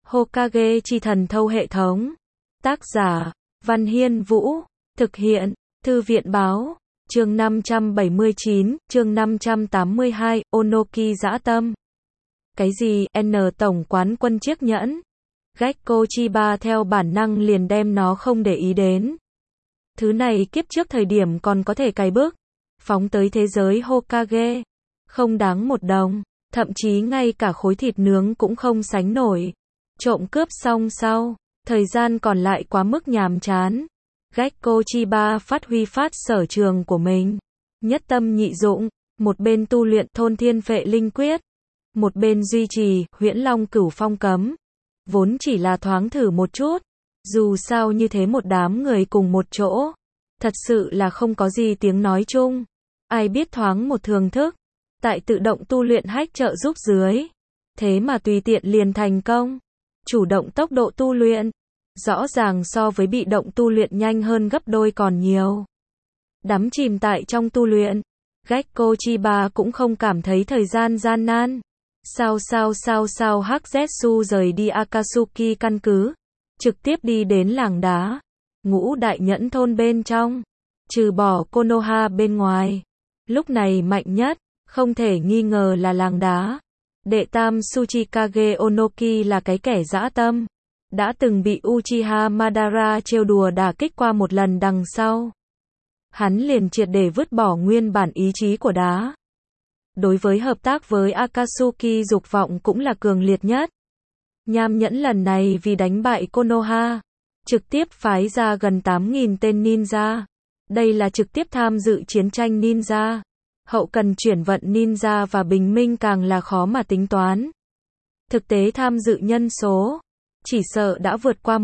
Hokage chi thần thâu hệ thống. Tác giả, Văn Hiên Vũ. Thực hiện, Thư viện báo. Chương 579, chương 582, Onoki dã tâm. Cái gì, N tổng quán quân chiếc nhẫn? Gekko Chiba theo bản năng liền đem nó không để ý đến. Thứ này kiếp trước thời điểm còn có thể cày bước, phóng tới thế giới Hokage. Không đáng một đồng, thậm chí ngay cả khối thịt nướng cũng không sánh nổi. Trộm cướp xong sau, thời gian còn lại quá mức nhàm chán. Gekko Chiba phát huy phát sở trường của mình. Nhất tâm nhị dụng, một bên tu luyện thôn thiên phệ linh quyết, một bên duy trì huyễn long cửu phong cấm. Vốn chỉ là thoáng thử một chút, dù sao như thế một đám người cùng một chỗ, thật sự là không có gì tiếng nói chung. Ai biết thoáng một thường thức, tại tự động tu luyện hack trợ giúp dưới, thế mà tùy tiện liền thành công. Chủ động tốc độ tu luyện, rõ ràng so với bị động tu luyện nhanh hơn gấp đôi còn nhiều. Đắm chìm tại trong tu luyện, Gekko Chiba cũng không cảm thấy thời gian gian nan. Sao Hắc Zetsu rời đi Akatsuki căn cứ, trực tiếp đi đến làng đá, ngũ đại nhẫn thôn bên trong, trừ bỏ Konoha bên ngoài. Lúc này mạnh nhất, không thể nghi ngờ là làng đá. Đệ tam Tsuchikage Onoki là cái kẻ dã tâm, đã từng bị Uchiha Madara trêu đùa đả kích qua một lần đằng sau. Hắn liền triệt để vứt bỏ nguyên bản ý chí của đá. Đối với hợp tác với Akatsuki dục vọng cũng là cường liệt nhất. Nham nhẫn lần này vì đánh bại Konoha, trực tiếp phái ra gần 8.000 tên ninja. Đây là trực tiếp tham dự chiến tranh ninja. Hậu cần chuyển vận ninja và bình minh càng là khó mà tính toán. Thực tế tham dự nhân số, chỉ sợ đã vượt qua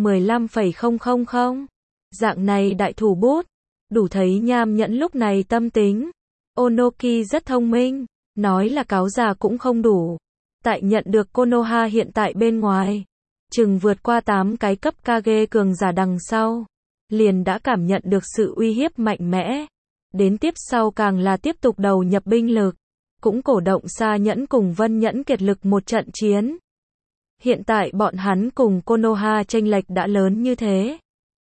15,000. Dạng này đại thủ bút, đủ thấy nham nhẫn lúc này tâm tính. Onoki rất thông minh, nói là cáo già cũng không đủ. Tại nhận được Konoha hiện tại bên ngoài, chừng vượt qua 8 cái cấp Kage cường giả đằng sau, liền đã cảm nhận được sự uy hiếp mạnh mẽ. Đến tiếp sau càng là tiếp tục đầu nhập binh lực, cũng cổ động Sa Nhẫn cùng Vân Nhẫn kiệt lực một trận chiến. Hiện tại bọn hắn cùng Konoha chênh lệch đã lớn như thế.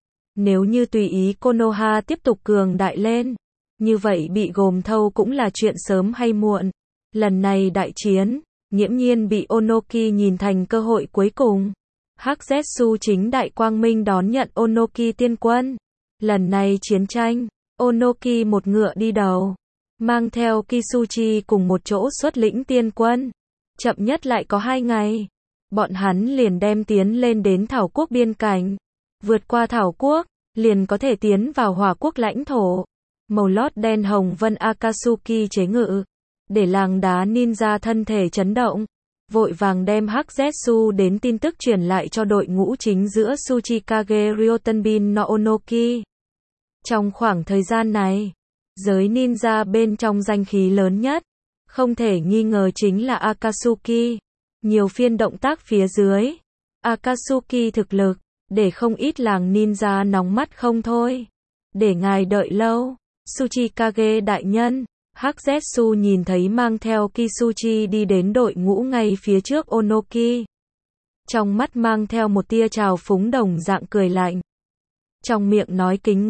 Nếu như tùy ý Konoha tiếp tục cường đại lên, như vậy bị gồm thâu cũng là chuyện sớm hay muộn. Lần này đại chiến, nghiễm nhiên bị Onoki nhìn thành cơ hội cuối cùng. Hắc Zetsu chính đại quang minh đón nhận Onoki tiên quân. Lần này chiến tranh, Onoki một ngựa đi đầu, mang theo Kisuchi cùng một chỗ xuất lĩnh tiên quân. Chậm nhất lại có 2 ngày, bọn hắn liền đem tiến lên đến Thảo Quốc biên cảnh. Vượt qua Thảo Quốc, liền có thể tiến vào Hỏa Quốc lãnh thổ. Màu lót đen hồng vân Akatsuki chế ngự, để làng đá ninja thân thể chấn động. Vội vàng đem Hắc Zetsu đến tin tức truyền lại cho đội ngũ chính giữa Tsuchikage Ryotenbin no Onoki. Trong khoảng thời gian này, giới ninja bên trong danh khí lớn nhất, không thể nghi ngờ chính là Akatsuki. Nhiều phiên động tác phía dưới, Akatsuki thực lực, để không ít làng ninja nóng mắt không thôi. Để ngài đợi lâu, Tsuchikage đại nhân. Hắc Zetsu nhìn thấy mang theo Kisuchi đi đến đội ngũ ngay phía trước Onoki. Trong mắt mang theo một tia trào phúng đồng dạng cười lạnh. Trong miệng nói kính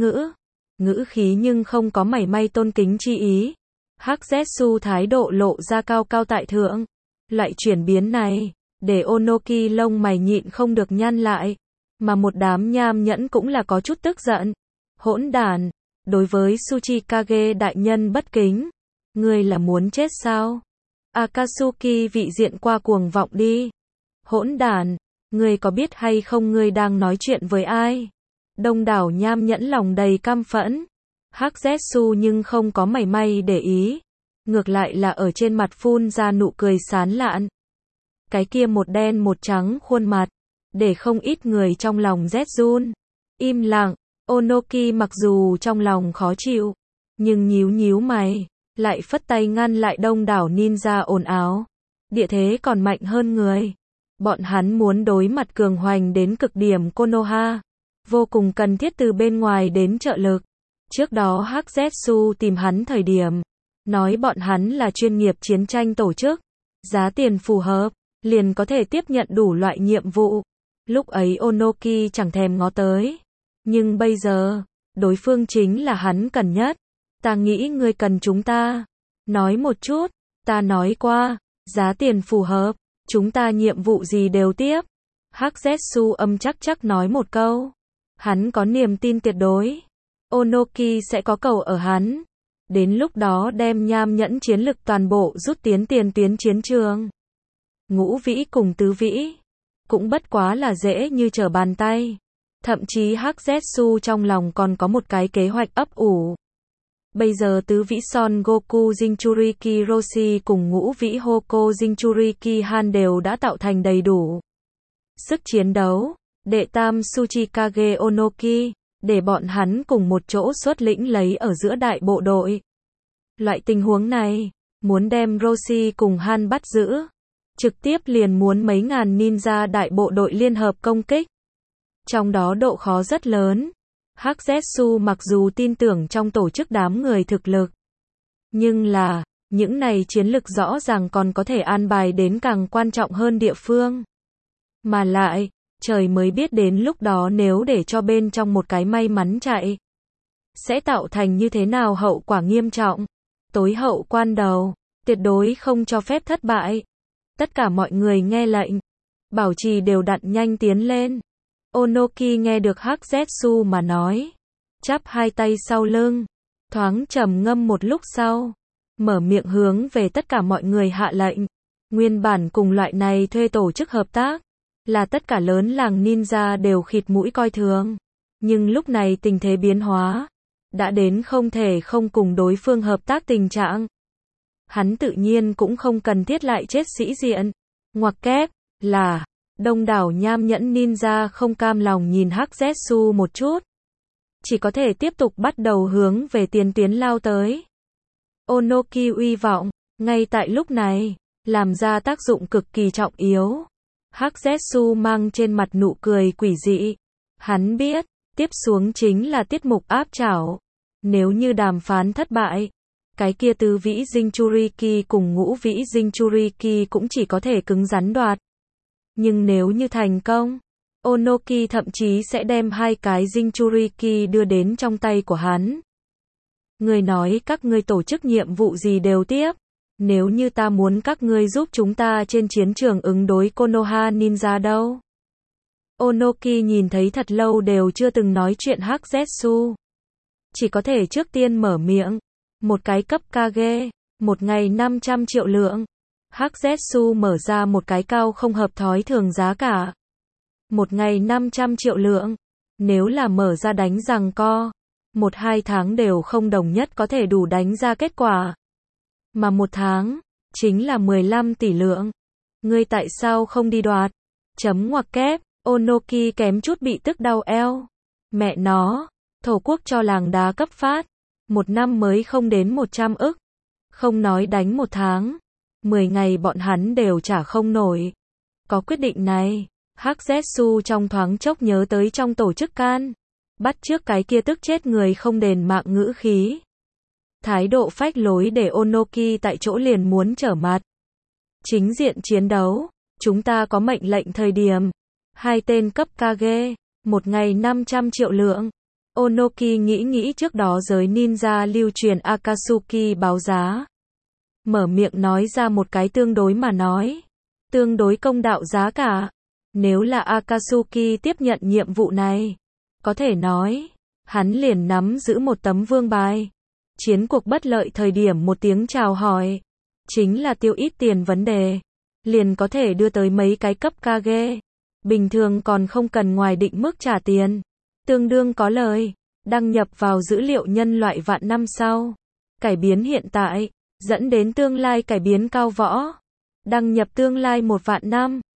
ngữ khí nhưng không có mảy may tôn kính chi ý. Hắc Zetsu thái độ lộ ra cao cao tại thượng. Loại chuyển biến này, để Onoki lông mày nhịn không được nhăn lại. Mà một đám nham nhẫn cũng là có chút tức giận. Hỗn đản, đối với Tsuchikage đại nhân bất kính. Ngươi là muốn chết sao? Akatsuki vị diện qua cuồng vọng đi. Hỗn đản, ngươi có biết hay không ngươi đang nói chuyện với ai? Đông đảo nham nhẫn lòng đầy căm phẫn. Hắc Zetsu nhưng không có mảy may để ý. Ngược lại là ở trên mặt phun ra nụ cười sán lạn. Cái kia một đen một trắng khuôn mặt, để không ít người trong lòng rét run. Im lặng, Onoki mặc dù trong lòng khó chịu, nhưng nhíu mày, lại phất tay ngăn lại đông đảo ninja ồn ào. Địa thế còn mạnh hơn người. Bọn hắn muốn đối mặt cường hoành đến cực điểm Konoha, vô cùng cần thiết từ bên ngoài đến trợ lực. Trước đó Hắc Zetsu tìm hắn thời điểm, nói bọn hắn là chuyên nghiệp chiến tranh tổ chức, giá tiền phù hợp, liền có thể tiếp nhận đủ loại nhiệm vụ. Lúc ấy Onoki chẳng thèm ngó tới. Nhưng bây giờ, đối phương chính là hắn cần nhất. Ta nghĩ ngươi cần chúng ta. Nói một chút, ta nói qua, giá tiền phù hợp, chúng ta nhiệm vụ gì đều tiếp. Hắc Zetsu âm chắc nói một câu. Hắn có niềm tin tuyệt đối. Onoki sẽ có cầu ở hắn. Đến lúc đó đem nham nhẫn chiến lực toàn bộ rút tiến tiền tuyến chiến trường. Ngũ vĩ cùng tứ vĩ. Cũng bất quá là dễ như trở bàn tay. Thậm chí Hắc Zetsu trong lòng còn có một cái kế hoạch ấp ủ. Bây giờ tứ vĩ Son Goku Jinchuriki Roshi cùng ngũ vĩ Hoko Jinchuriki Han đều đã tạo thành đầy đủ sức chiến đấu. Đệ tam Tsuchikage Onoki, để bọn hắn cùng một chỗ xuất lĩnh lấy ở giữa đại bộ đội. Loại tình huống này, muốn đem Roshi cùng Han bắt giữ, trực tiếp liền muốn mấy ngàn ninja đại bộ đội liên hợp công kích. Trong đó độ khó rất lớn. Hắc Zetsu mặc dù tin tưởng trong tổ chức đám người thực lực, nhưng là, những này chiến lực rõ ràng còn có thể an bài đến càng quan trọng hơn địa phương. Mà lại, trời mới biết đến lúc đó nếu để cho bên trong một cái may mắn chạy, sẽ tạo thành như thế nào hậu quả nghiêm trọng. Tối hậu quan đầu, tuyệt đối không cho phép thất bại. Tất cả mọi người nghe lệnh, bảo trì đều đặn nhanh tiến lên. Onoki nghe được Hắc Zetsu mà nói, chắp hai tay sau lưng, thoáng trầm ngâm một lúc sau, mở miệng hướng về tất cả mọi người hạ lệnh. Nguyên bản cùng loại này thuê tổ chức hợp tác, là tất cả lớn làng ninja đều khịt mũi coi thường. Nhưng lúc này tình thế biến hóa, đã đến không thể không cùng đối phương hợp tác tình trạng. Hắn tự nhiên cũng không cần thiết lại chết sĩ diện. Ngoặc kép, là, đông đảo nham nhẫn ninja không cam lòng nhìn Hắc Zetsu một chút. Chỉ có thể tiếp tục bắt đầu hướng về tiền tuyến lao tới. Onoki uy vọng, ngay tại lúc này, làm ra tác dụng cực kỳ trọng yếu. Hắc Zetsu mang trên mặt nụ cười quỷ dị. Hắn biết, tiếp xuống chính là tiết mục áp chảo. Nếu như đàm phán thất bại, cái kia tứ vĩ Jinchuriki cùng ngũ vĩ Jinchuriki cũng chỉ có thể cứng rắn đoạt. Nhưng nếu như thành công, Onoki thậm chí sẽ đem hai cái Jinchuriki đưa đến trong tay của hắn. Người nói các ngươi tổ chức nhiệm vụ gì đều tiếp. Nếu như ta muốn các ngươi giúp chúng ta trên chiến trường ứng đối Konoha Ninja đâu? Onoki nhìn thấy thật lâu đều chưa từng nói chuyện Hắc Zetsu. Chỉ có thể trước tiên mở miệng. Một cái cấp Kage, một ngày 500 triệu lượng. Hắc Zetsu mở ra một cái cao không hợp thói thường giá cả. Một ngày 500 triệu lượng. Nếu là mở ra đánh giằng co, 1-2 tháng đều không đồng nhất có thể đủ đánh ra kết quả. Mà một tháng, chính là 15 tỷ lượng. Ngươi tại sao không đi đoạt? Chấm ngoặc kép, Onoki kém chút bị tức đau eo. Mẹ nó, thổ quốc cho làng đá cấp phát. Một năm mới không đến 100 ức. Không nói đánh một tháng. 10 ngày bọn hắn đều trả không nổi. Có quyết định này, Hắc Zetsu trong thoáng chốc nhớ tới trong tổ chức can. Bắt trước cái kia tức chết người không đền mạng ngữ khí. Thái độ phách lối để Onoki tại chỗ liền muốn trở mặt. Chính diện chiến đấu, chúng ta có mệnh lệnh thời điểm. Hai tên cấp Kage, một ngày 500 triệu lượng. Onoki nghĩ trước đó giới ninja lưu truyền Akatsuki báo giá. Mở miệng nói ra một cái tương đối mà nói. Tương đối công đạo giá cả. Nếu là Akatsuki tiếp nhận nhiệm vụ này, có thể nói, hắn liền nắm giữ một tấm vương bài. Chiến cuộc bất lợi thời điểm một tiếng chào hỏi, chính là tiêu ít tiền vấn đề, liền có thể đưa tới mấy cái cấp Kage. Bình thường còn không cần ngoài định mức trả tiền. Tương đương có lời, đăng nhập vào dữ liệu nhân loại vạn năm sau. Cải biến hiện tại, dẫn đến tương lai cải biến cao võ. Đăng nhập tương lai 1 vạn năm.